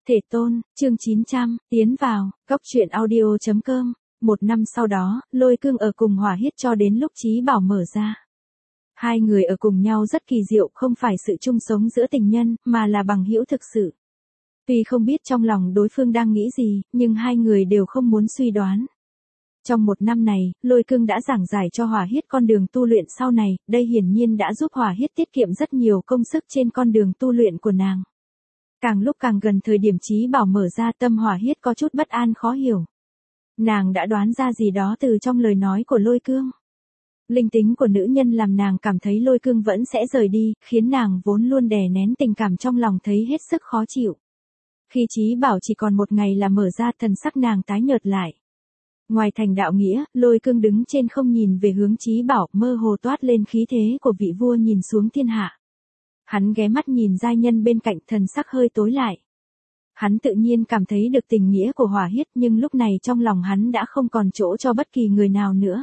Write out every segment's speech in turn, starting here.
Thể tôn, chương 900, tiến vào, góc truyện audio.com. Một năm sau đó, Lôi Cương ở cùng Hỏa Hiết cho đến lúc Chí Bảo mở ra. Hai người ở cùng nhau rất kỳ diệu, không phải sự chung sống giữa tình nhân, mà là bằng hữu thực sự. Tuy không biết trong lòng đối phương đang nghĩ gì, nhưng hai người đều không muốn suy đoán. Trong một năm này, Lôi Cương đã giảng giải cho Hỏa Hiết con đường tu luyện sau này, đây hiển nhiên đã giúp Hỏa Hiết tiết kiệm rất nhiều công sức trên con đường tu luyện của nàng. Càng lúc càng gần thời điểm Chí Bảo mở ra, tâm Hỏa Hiết có chút bất an khó hiểu. Nàng đã đoán ra gì đó từ trong lời nói của Lôi Cương. Linh tính của nữ nhân làm nàng cảm thấy Lôi Cương vẫn sẽ rời đi, khiến nàng vốn luôn đè nén tình cảm trong lòng thấy hết sức khó chịu. Khi Chí Bảo chỉ còn một ngày là mở ra, thần sắc nàng tái nhợt lại. Ngoài thành đạo nghĩa, Lôi Cương đứng trên không nhìn về hướng Chí Bảo, mơ hồ toát lên khí thế của vị vua nhìn xuống thiên hạ. Hắn ghé mắt nhìn giai nhân bên cạnh, thần sắc hơi tối lại. Hắn tự nhiên cảm thấy được tình nghĩa của Hỏa Hiết, nhưng lúc này trong lòng hắn đã không còn chỗ cho bất kỳ người nào nữa.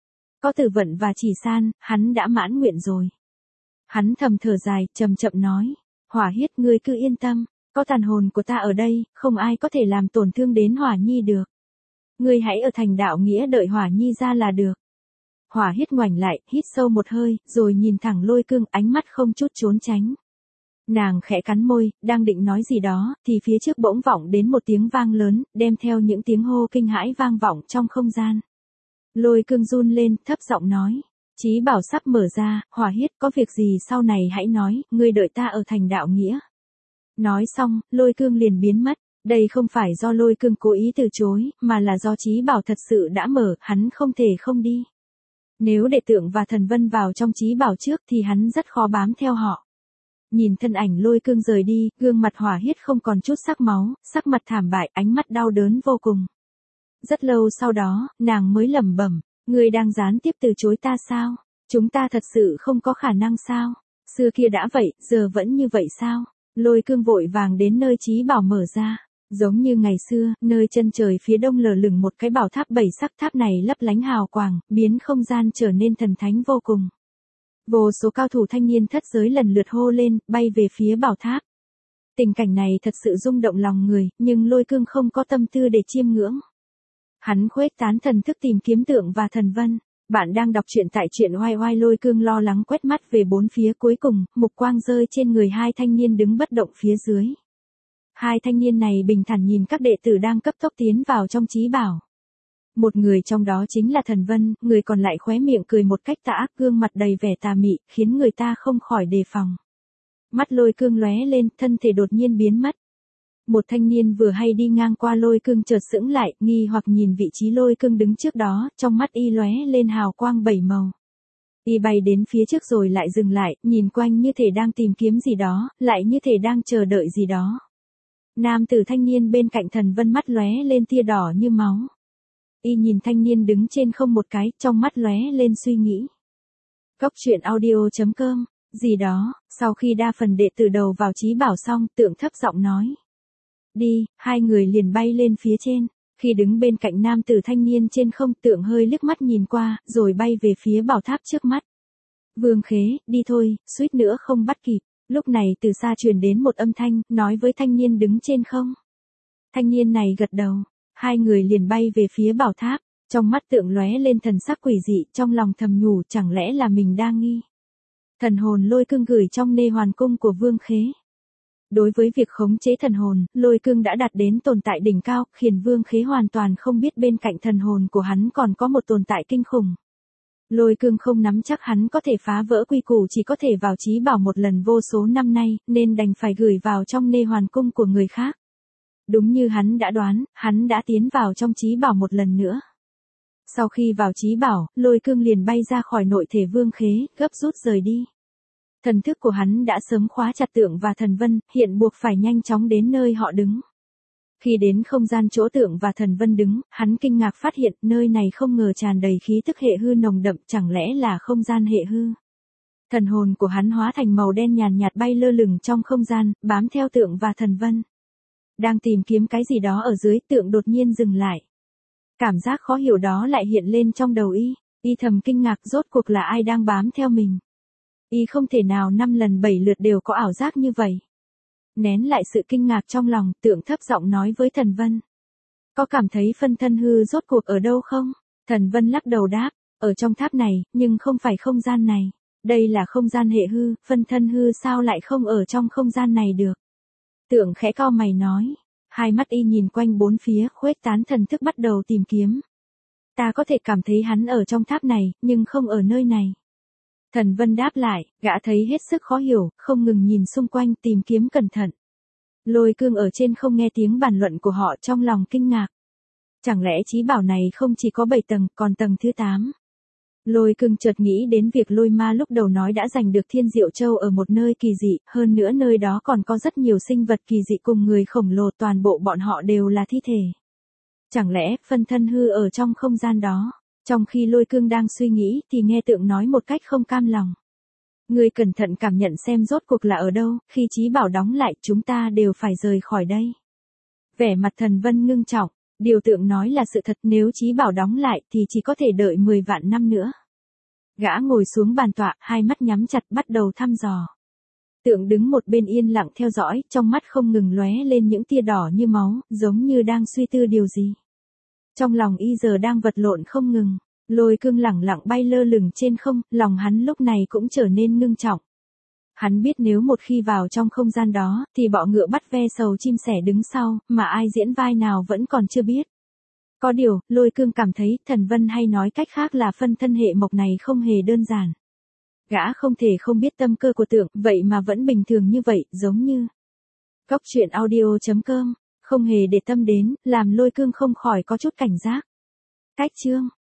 Có Tử Vận và Chỉ San, hắn đã mãn nguyện rồi. Hắn thầm thở dài, chậm chậm nói, Hỏa Hiết, ngươi cứ yên tâm, có tàn hồn của ta ở đây, không ai có thể làm tổn thương đến Hỏa Nhi được. Ngươi hãy ở thành đạo nghĩa đợi Hỏa Nhi ra là được. Hỏa Hiết ngoảnh lại, hít sâu một hơi, rồi nhìn thẳng Lôi Cương, ánh mắt không chút trốn tránh. Nàng khẽ cắn môi, đang định nói gì đó, thì phía trước bỗng vọng đến một tiếng vang lớn, đem theo những tiếng hô kinh hãi vang vọng trong không gian. Lôi Cương run lên, thấp giọng nói, Chí Bảo sắp mở ra, Hỏa Hiết, có việc gì sau này hãy nói, ngươi đợi ta ở thành đạo nghĩa. Nói xong, Lôi Cương liền biến mất. Đây không phải do Lôi Cương cố ý từ chối, mà là do Chí Bảo thật sự đã mở, hắn không thể không đi. Nếu để Tượng và Thần Vân vào trong Chí Bảo trước thì hắn rất khó bám theo họ. Nhìn thân ảnh Lôi Cương rời đi, gương mặt Hỏa Hiết không còn chút sắc máu, sắc mặt thảm bại, ánh mắt đau đớn vô cùng. Rất lâu sau đó, nàng mới lẩm bẩm, ngươi đang gián tiếp từ chối ta sao? Chúng ta thật sự không có khả năng sao? Xưa kia đã vậy, giờ vẫn như vậy sao? Lôi Cương vội vàng đến nơi Chí Bảo mở ra. Giống như ngày xưa, nơi chân trời phía đông lờ lửng một cái bảo tháp 7 sắc, tháp này lấp lánh hào quang, biến không gian trở nên thần thánh vô cùng. Vô số cao thủ thanh niên thất giới lần lượt hô lên, bay về phía bảo tháp. Tình cảnh này thật sự rung động lòng người, nhưng Lôi Cương không có tâm tư để chiêm ngưỡng. Hắn khuếch tán thần thức tìm kiếm Tượng và Thần Vân. Bạn đang đọc truyện tại truyện oai oai. Lôi Cương lo lắng quét mắt về bốn phía, cuối cùng, mục quang rơi trên người hai thanh niên đứng bất động phía dưới. Hai thanh niên này bình thản nhìn các đệ tử đang cấp tốc tiến vào trong Chí Bảo. Một người trong đó chính là Thần Vân, người còn lại khóe miệng cười một cách tà ác, gương mặt đầy vẻ tà mị, khiến người ta không khỏi đề phòng. Mắt Lôi Cương lóe lên, thân thể đột nhiên biến mất. Một thanh niên vừa hay đi ngang qua Lôi Cương chợt sững lại, nghi hoặc nhìn vị trí Lôi Cương đứng trước đó, trong mắt y lóe lên hào quang 7 màu. Y bay đến phía trước rồi lại dừng lại, nhìn quanh như thể đang tìm kiếm gì đó, lại như thể đang chờ đợi gì đó. Nam tử thanh niên bên cạnh Thần Vân mắt lóe lên tia đỏ như máu. Y nhìn thanh niên đứng trên không một cái, trong mắt lóe lên suy nghĩ. Góc truyện audio.com, gì đó, sau khi đa phần đệ tử đầu vào Chí Bảo xong, Tượng thấp giọng nói. Đi, hai người liền bay lên phía trên. Khi đứng bên cạnh nam tử thanh niên trên không, Tượng hơi liếc mắt nhìn qua, rồi bay về phía bảo tháp trước mắt. Vương Khế, đi thôi, suýt nữa không bắt kịp. Lúc này từ xa truyền đến một âm thanh, nói với thanh niên đứng trên không. Thanh niên này gật đầu, hai người liền bay về phía bảo tháp, trong mắt Tượng lóe lên thần sắc quỷ dị, trong lòng thầm nhủ chẳng lẽ là mình đang nghi. Thần hồn Lôi Cương gửi trong nê hoàn cung của Vương Khế. Đối với việc khống chế thần hồn, Lôi Cương đã đạt đến tồn tại đỉnh cao, khiến Vương Khế hoàn toàn không biết bên cạnh thần hồn của hắn còn có một tồn tại kinh khủng. Lôi Cương không nắm chắc hắn có thể phá vỡ quy củ chỉ có thể vào Chí Bảo một lần vô số năm nay, nên đành phải gửi vào trong nê hoàn cung của người khác. Đúng như hắn đã đoán, hắn đã tiến vào trong Chí Bảo một lần nữa. Sau khi vào Chí Bảo, Lôi Cương liền bay ra khỏi nội thể Vương Khế, gấp rút rời đi. Thần thức của hắn đã sớm khóa chặt Tượng và Thần Vân, hiện buộc phải nhanh chóng đến nơi họ đứng. Khi đến không gian chỗ Tượng và Thần Vân đứng, hắn kinh ngạc phát hiện nơi này không ngờ tràn đầy khí tức hệ hư nồng đậm, chẳng lẽ là không gian hệ hư. Thần hồn của hắn hóa thành màu đen nhàn nhạt bay lơ lửng trong không gian, bám theo Tượng và Thần Vân. Đang tìm kiếm cái gì đó ở dưới, Tượng đột nhiên dừng lại. Cảm giác khó hiểu đó lại hiện lên trong đầu y thầm kinh ngạc rốt cuộc là ai đang bám theo mình. Y không thể nào 5 lần 7 lượt đều có ảo giác như vậy. Nén lại sự kinh ngạc trong lòng, Tượng thấp giọng nói với Thần Vân. Có cảm thấy phân thân hư rốt cuộc ở đâu không? Thần Vân lắc đầu đáp, ở trong tháp này, nhưng không phải không gian này. Đây là không gian hệ hư, phân thân hư sao lại không ở trong không gian này được? Tượng khẽ cau mày nói. Hai mắt y nhìn quanh bốn phía, khuếch tán thần thức bắt đầu tìm kiếm. Ta có thể cảm thấy hắn ở trong tháp này, nhưng không ở nơi này. Thần Vân đáp lại, gã thấy hết sức khó hiểu, không ngừng nhìn xung quanh tìm kiếm cẩn thận. Lôi Cương ở trên không nghe tiếng bàn luận của họ trong lòng kinh ngạc. Chẳng lẽ chí bảo này không chỉ có 7 tầng, còn tầng thứ 8? Lôi Cương chợt nghĩ đến việc Lôi Ma lúc đầu nói đã giành được Thiên Diệu Châu ở một nơi kỳ dị, hơn nữa nơi đó còn có rất nhiều sinh vật kỳ dị cùng người khổng lồ, toàn bộ bọn họ đều là thi thể. Chẳng lẽ phân thân hư ở trong không gian đó? Trong khi Lôi Cương đang suy nghĩ thì nghe Tượng nói một cách không cam lòng. Ngươi cẩn thận cảm nhận xem rốt cuộc là ở đâu, khi chí bảo đóng lại chúng ta đều phải rời khỏi đây. Vẻ mặt Thần Vân ngưng trọng, điều Tượng nói là sự thật, nếu chí bảo đóng lại thì chỉ có thể đợi 10 vạn năm nữa. Gã ngồi xuống bàn tọa, hai mắt nhắm chặt bắt đầu thăm dò. Tượng đứng một bên yên lặng theo dõi, trong mắt không ngừng lóe lên những tia đỏ như máu, giống như đang suy tư điều gì. Trong lòng y giờ đang vật lộn không ngừng. Lôi Cương lẳng lặng bay lơ lửng trên không, lòng hắn lúc này cũng trở nên ngưng trọng. Hắn biết nếu một khi vào trong không gian đó, thì bọ ngựa bắt ve sầu chim sẻ đứng sau, mà ai diễn vai nào vẫn còn chưa biết. Có điều, Lôi Cương cảm thấy, Thần Vân hay nói cách khác là phân thân hệ mộc này không hề đơn giản. Gã không thể không biết tâm cơ của Tượng, vậy mà vẫn bình thường như vậy, giống như Góc truyện audio.com, không hề để tâm đến, làm Lôi Cương không khỏi có chút cảnh giác. Cách chương